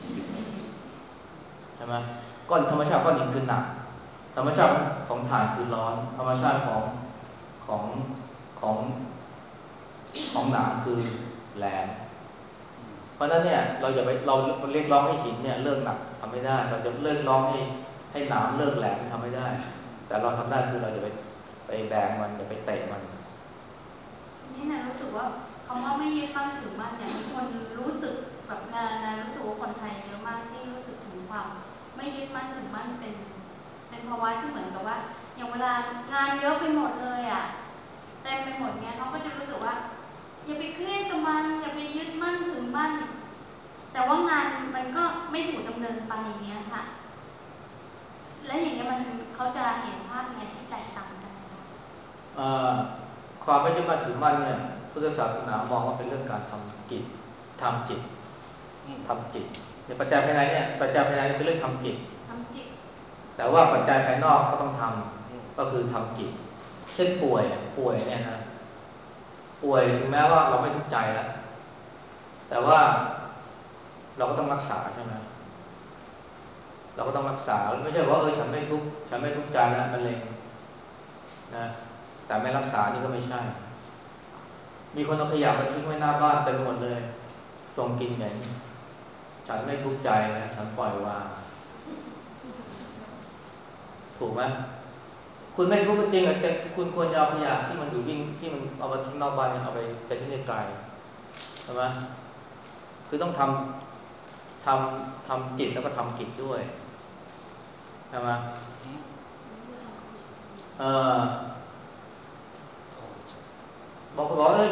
ใช่ไหมก้อนธรรมชาติก้อนหินคือหนักธรรมชาติของถ่านคือร้อนธรรมชาติของของของของหนามคือแหลมเพราะนั้นเนี่ยเราอย่าไปเราเรียกร้องให้หินเนี่ยเลิกหนักทำไม่ได้เราจะเลิกร้องให้ให้หนามเลิกแหลมทำไม่ได้แต่เราทำได้คือเราอย่าไปไปแบกมันอย่าไปเตะมันนี่นะรู้สึกว่าคำว่าไม่ยึดมั่นถือมั่นเนี่ยมีคนรู้สึกแบบนานนะรู้สึกว่าคนไทยเยอะมากที่รู้สึกถึงความไม่ยึดมั่นถือมั่นเป็นเป็นภาวะที่เหมือนกับว่าอย่างเวลางานเยอะไปหมดเลยอ่ะเต็มไปหมดเนี้ยเขาก็จะรู้สึกว่าอย่าไปเครียดกับมันอย่าไปยึดมั่นถือมั่นแต่ว่างานมันก็ไม่ถูกดำเนินไปอย่างเงี้ยค่ะและอย่างเงี้ยมันเขาจะเห็นภาพไงที่แตกต่างกันนะคะความไม่ยึดมั่นถือมั่นเนี่ยพุทธศาสนามองว่าเป็นเรื่องการทำกิจทำจิตทำจิตในปัจจัยภายในเนี่ยปัจจัยภายในเป็นเรื่องทำจิตทำจิตแต่ว่าปัจจัยภายนอกก็ต้องทำก็คือทำจิตเช่นป่วยป่วยเนี่ยนะป่วยถึงแม้ว่าเราไม่ทุกข์ใจแล้วแต่ว่าเราก็ต้องรักษาใช่ไหมเราก็ต้องรักษาไม่ใช่ว่าเออฉันไม่ทุกข์ฉันไม่ทุกข์ใจแล้วมะเร็งนะแต่ไม่รักษานี่ก็ไม่ใช่มีคนเอาขยะมาทิ้งไว้หน้าบ้านเต็มหมดเลยส่งกลิ่นเหม็นฉันไม่ทุกข์ใจนะฉันปล่อยวางถูกไหมคุณไม่ทุกข์ก็จริงแต่คุณควรจะเอาขยะที่มันอยู่ยิ่งที่มันเอามาทิ้งนอกบ้านเอาไปไปที่ไกลใช่ไหมคือต้องทำทำทำจิตแล้วก็ทำกิจด้วยใช่ไหมเออบอกบอกเอ้ย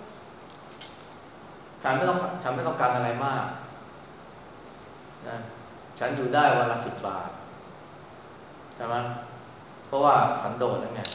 ฉันไม่ต้องฉันไม่ต้องการอะไรมากนะฉันอยู่ได้วันละสิบบาทใช่ไหมเพราะว่าสันโดษแล้วไง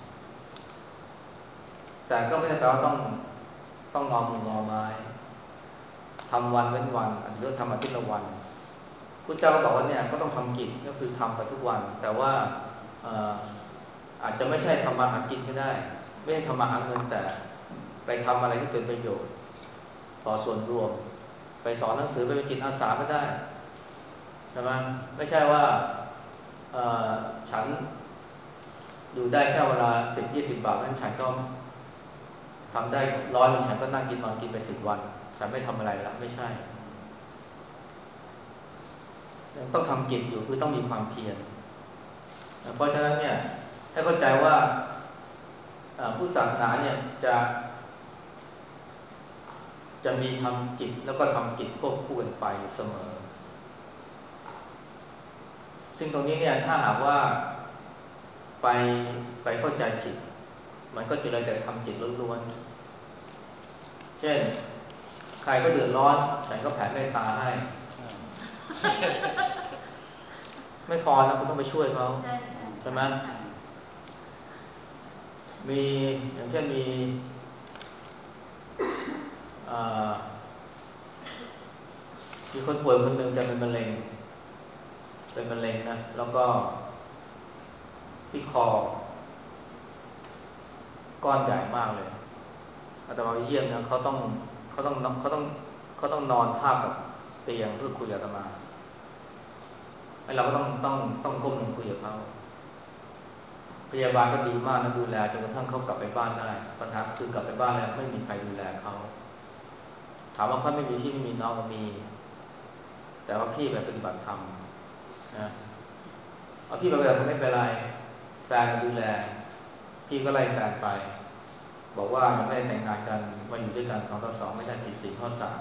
แต่ก็ไม่ได้แปลว่าต้องต้องงอมืองอไม้ทำวันเว้นวันหรือทำอาทิตย์ละวันพุทธเจ้าก็บอกว่าเนี่ยก็ต้องทำกิจก็คือทำไปทุกวันแต่ว่าอาจจะไม่ใช่ทำมาหากินก็ได้ไม่ใช่ทำมาหาเงินแต่ไปทำอะไรที่เป็นประโยชน์ต่อส่วนรวมไปสอนหนังสือไปเป็นจิตอาสาก็ได้ใช่ไหมไม่ใช่ว่าฉันอยู่ได้แค่เวลาสิบยี่สิบบาทนั้นฉันก็ทำได้ร้อยหนึ่งฉันก็นั่งกินนอนกินไปสิบวันฉันไม่ทำอะไรแล้วไม่ใช่ต้องทำกิจอยู่คือต้องมีความเพียรเพราะฉะนั้นเนี่ยให้เข้าใจว่าพุทธศาสนาเนี่ยจะจะมีทำจิตแล้วก็ทำกิจควบคู่กันไปเสมอซึ่งตรงนี้เนี่ยถ้าหากว่าไปไปเข้าใจผิดมันก็จะเลยแต่ทำจิตล้วนๆเช่นใครก็เดือดร้อนฉันก็แผ่เมตตาให้ไม่พอนะคุณต้องไปช่วยเขาใช่ไหมมีอย่างเช่นมีมีคนป่วยคนหนึ่งจะเป็นมะเร็งเป็นมะเร็งนะแล้วก็ที่คอก้อนใหญ่มากเลยอาตมาไปเยี่ยมนะเขาต้องเขาต้องเขาต้องเขาต้องนอนทาบกับเตียงเพื่อคุยกับอาตมาไอ้เราก็ต้องต้องต้องก้มลงคุยกับเขาพยาบาลก็ดีมากนะดูแลจนกระทั่งเขากลับไปบ้านได้ปัญหาคือกลับไปบ้านแล้วไม่มีใครดูแลเขาถามว่าเขาไม่มีพี่ไม่มีน้องก็มีแต่ว่าพี่แบบปฏิบัติธรรมนะเอาพี่ไปแบบไม่เป็นไรแฟนมาดูแลพี่ก็ไล่แฟนไปบอกว่ายังไม่ได้แต่งงานกันมาอยู่ด้วยกันสองต่อสองไม่ได้ผิดศีลข้อสาม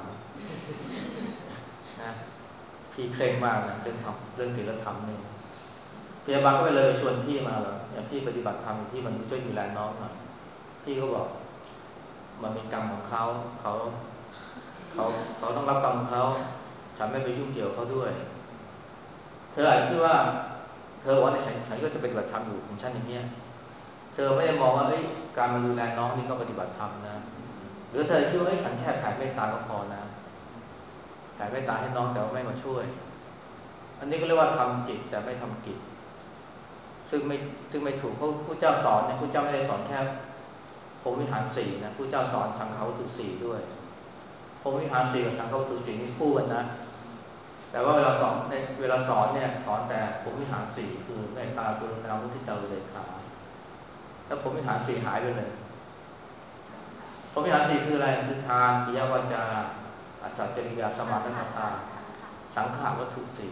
นะพี่เคร่งมากนะเรื่องทำเรื่องศีลธรรมนี่พยาบาลก็ไปเลยชวนพี่มาแบบอย่างพี่ปฏิบัติธรรมที่มันช่วยดูแลน้องหน่อยพี่ก็บอกมันเป็นกรรมของเขาเขาเขาเขาต้องรับกรรมของเขาฉันไม่ไปยุ่งเกี่ยวเขาด้วยเธออาจจะคิดว่าเธอบอกว่าในฉันฉันก็จะปฏิบัติธรรมอยู่ของฉันอย่างเนี้ยเธอไม่ได้มองว่าเอ้ยการมาดูแลน้องนี่ก็ปฏิบัติธรรมนะหรือเธอคิดว่าเอ้ยฉันแค่แผ่เมตตาก็พอนะแผ่เมตตาให้น้องแต่ว่าไม่มาช่วยอันนี้ก็เรียกว่าทำจิตแต่ไม่ทำกิจซึ่งไม่ซึ่งไม่ถูกเพราะผู้เจ้าสอนเนี่ยผู้เจ้าไม่ได้สอนแค่พรหมวิหารสี่นะผู้เจ้าสอนสังฆวัตถุสี่ด้วยพรหมวิหารสี่กับสังฆวัตถุสี่นี่คู่กันนะแต่ว่าเวลาสอนในเวลาสอนเนี่ยสอนแต่พรหมวิหารสี่คือเมตตากรุณามุทิตาอุเบกขาแล้วพรหมวิหารสี่หายไปเลยพรหมวิหารสี่คืออะไรคือทานปิยวาจาอัจฉริยะสมาธิตาสังฆวัตถุสี่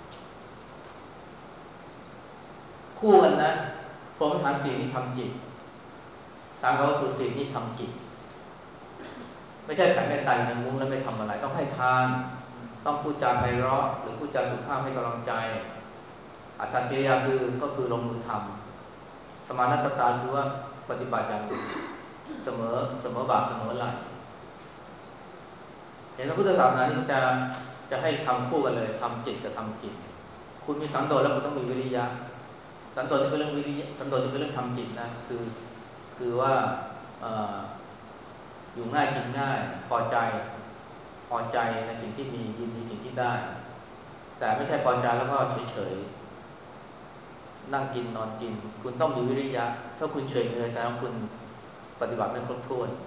คู่กันนะพรหมวิหารสี่นี่ทำจิตสังฆวัตถุสี่นี่ทำจิตไม่ใช่แผ่เมตตาในมุ้งแล้วไม่ทำอะไรต้องให้ทานต้องพูดจาไพเราะหรือพูดจาสุภาพให้กำลังใจอัตติยาคือก็คือลงมือทำสมานัตตาคือว่าปฏิบัติอย่างเสมอเสมอบาทเสมอไหลเห็นพระพุทธศาสนานี่จะจะให้ทำคู่กันเลยทำจิตกับทำจิตคุณมีสันโดษแล้วคุณต้องมีวิริยะสันโดษนี่เป็นเรื่องวิริยะสันโดษนี่เป็นเรื่องทำจิตนะคือคือว่าอยู่ง่ายกินง่ายพอใจพอใจในสิ่งที่มียินดีสิ่งที่ได้แต่ไม่ใช่พอใจแล้วก็เฉยๆนั่งกินนอนกินคุณต้องมีวิริยะถ้าคุณเฉยเมยแสดงว่าคุณปฏิบัติไม่ครบถ้วน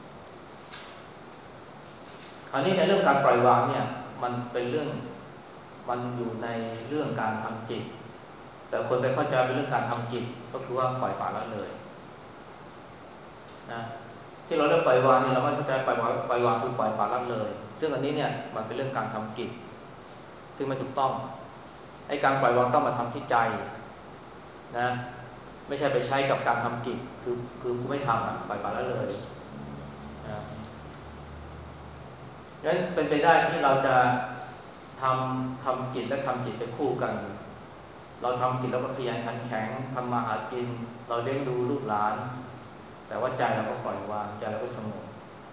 คราวนี้ในเรื่องการปล่อยวางเนี่ยมันเป็นเรื่องมันอยู่ในเรื่องการทำจิตแต่คนไปเข้าใจเป็นเรื่องการทำจิตก็คือว่าปล่อยปละละเลยนะที่เราเรียกปล่อยวางนี่เราไม่เข้าใจปล่อยวางปล่อยวางคือปล่อยปละละเลยซึ่งอันนี้เนี่ยมันเป็นเรื่องการทำจิตซึ่งไม่ถูกต้องไอ้การปล่อยวางต้องมาทำที่ใจนะไม่ใช่ไปใช้กับการทำกิจคือคือกูไม่ทำปล่อยปละละเลยนะงั้นเป็นไปได้ที่เราจะทำทำกิจและทำจิตไปคู่กันเราทำกิจแล้วก็ขยันขันแข็งทำมาหากินเราเลี้ยงดูลูกหลานแต่ว่าใจเราก็ปล่อยวางใจเราก็สงบ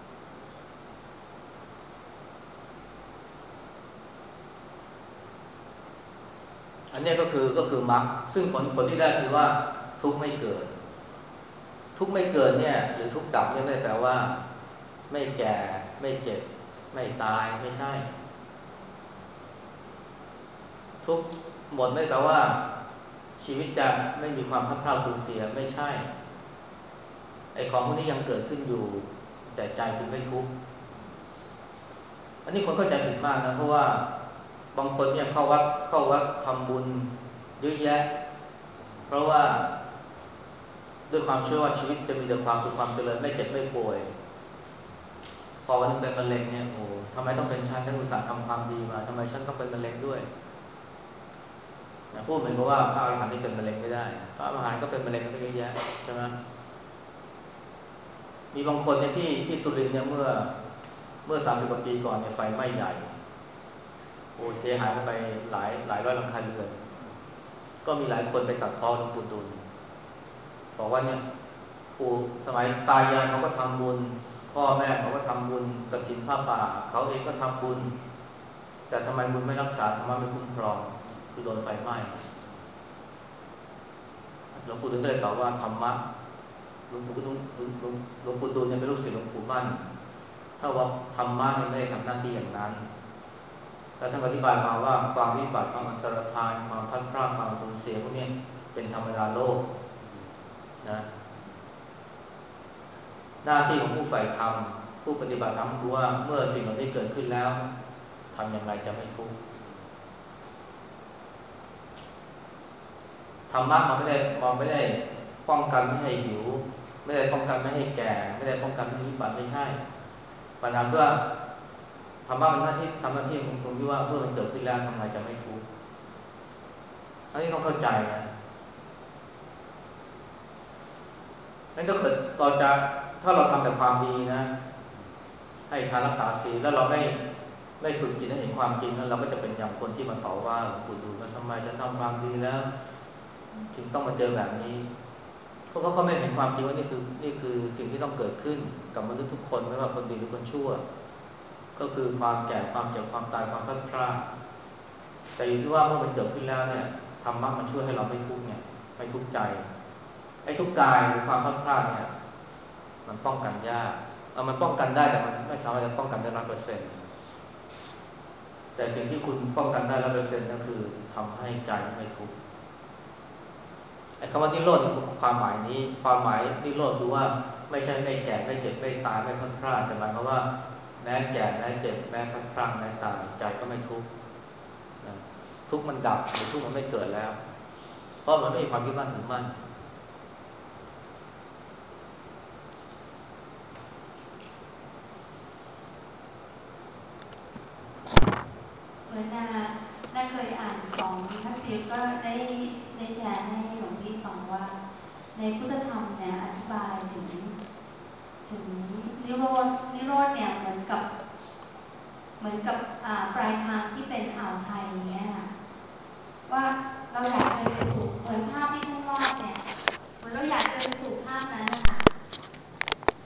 อันนี้ก็คือก็คือมรรคซึ่งผลผลที่ได้คือว่าทุกข์ไม่เกิดทุกข์ไม่เกิดเนี่ยหรือทุกข์ดับเนี่ยไม่ได้แปลว่าไม่แก่ไม่เจ็บไม่ตายไม่ใช่ทุกข์หมดไม่แปลว่าชีวิตจะไม่มีความพัดพลาดสูญเสียไม่ใช่ไอ้ของพวกนี้ยังเกิดขึ้นอยู่แต่ใจคุณไม่ทุกข์อันนี้คนเข้าใจผิดมากนะเพราะว่าบางคนเนี่ยเข้าวัดเข้าวัดทำบุญเยอะแยะเพราะว่าด้วยความเชื่อว่าชีวิตจะมีแต่ความสุขความเจริญไม่เจ็บไม่ป่วยพอวันนึงเป็นมะเร็งเนี่ยโอ้ทำไมต้องเป็นฉันฉันอุตส่าห์ทำความดีมาทำไมฉันต้องเป็นมะเร็งด้วยนะพูดเหมือนกับว่าพระอรหันต์นี่เป็นมะเร็งไม่ได้พระอรหันต์ก็เป็นมะเร็งก็เยอะแยะใช่ไหมมีบางคนเนี่ยที่ที่สุรินทร์เนี่ยเมื่อเมื่อสามสิบกว่าปีก่อนเนี่ยไฟไหม้ใหญ่โอ้เสียหายกันไปหลายหลายร้อยหลังคาเรือนก็มีหลายคนไปตัดพ้อหลวงปู่ดูลบอกว่าเนี่ยปู่สมัยตายายเขาก็ทำบุญพ่อแม่เขาก็ทำบุญกฐินผ้าป่าเขาเองก็ทำบุญแต่ทำไมบุญไม่รักษาทำไมไม่คุ้มครองคือโดนไฟไหม้หลวงปู่ดูลก็เลยตอบว่าธรรมะหลวงปู่ดูลหลวงปู่ดูลเนี่ยเป็นลูกศิษย์หลวงปู่มั่นถ้าว่าธรรมะเนี่ยไม่ได้ทำหน้าที่อย่างนั้นแล้วท่านอธิบายมาว่าความวิบัติความอันตรธานความพลัดพรากความสูญเสียพวกนี้เป็นธรรมดาโลกนะหน้าที่ของผู้ใฝ่ธรรมผู้ปฏิบัติธรรมคือว่าเมื่อสิ่งเหล่านี้เกิดขึ้นแล้วทำอย่างไรจะไม่ทุกข์ธรรมะมันไม่ได้มันไม่ได้ป้องกันไม่ให้หิวไม่ได้ป้องกันไม่ให้แก่ไม่ได้ป้องกันไม่ให้วิบัติไม่ใช่ปัญหาเพื่อธรรมะมันหน้าที่ทำหน้าที่ของตรงที่ว่าเมื่อมันเกิดขึ้นแล้วทำไมจะไม่ทุกข์อันนี้ต้องเข้าใจนะนั่นก็เกิดเราจะถ้าเราทำแต่ความดีนะให้ทานรักษาศีลแล้วเราไม่ไม่ฝึกจิตให้เห็นความจริงแล้วเราก็จะเป็นอย่างคนที่มาต่อว่าหลวงปู่ดูลว่าทำไมจะทำความดีแล้วถึงต้องมาเจอแบบนี้เพราะว่าเขาไม่เห็นความจริงว่านี่คือนี่คือสิ่งที่ต้องเกิดขึ้นกับมนุษย์ทุกคนไม่ว่าคนดีหรือคนชั่วก็คือความแก่ความเจ็บความตายความพลัดพรากแต่อยู่ที่ว่าเมื่อมันเกิดขึ้นแล้วเนี่ยธรรมะมันช่วยให้เราไม่ทุกข์เนี่ยไม่ทุกข์ใจไอ้ทุกข์กายหรือความพลาดพลาดเนี่ยมันป้องกันยากเออมันป้องกันได้แต่มันไม่สามารถจะป้องกันได้ร้อยเปอร์เซ็นต์แต่สิ่งที่คุณป้องกันได้ร้อยเปอร์เซ็นต์ก็คือทำให้ใจไม่ทุกข์ไอ้คำว่านิโรธนี่ความหมายนี้ความหมายนิโรธคือว่าไม่ใช่ไม่แก่ไม่เจ็บไม่ตายไม่พลาดพลาดแต่หมายความว่าแม้แก่แม้เจ็บแม้พลาดพลาดแม้ตายใจก็ไม่ทุกข์นะทุกข์มันดับหรือทุกข์มันไม่เกิดแล้วเพราะมันไม่มีความยึดมั่นถือมั่นเหมือนนานาเคยอ่านของท่านพิมก็ได้ได้แชร์ให้หลวงพี่ฟังว่าในพุทธธรรมเนี่ยอธิบายถึงถึงนิโรธนิโรธเนี่ยเหมือนกับเหมือนกับปลายทางที่เป็นอ่าวไทยเนี่ยว่าเราอยากเดินไปสู่เหมือนภาพที่ท่านวาดเนี่ยเหมือนเราอยากเดินไปสู่ภาพนั้นนะ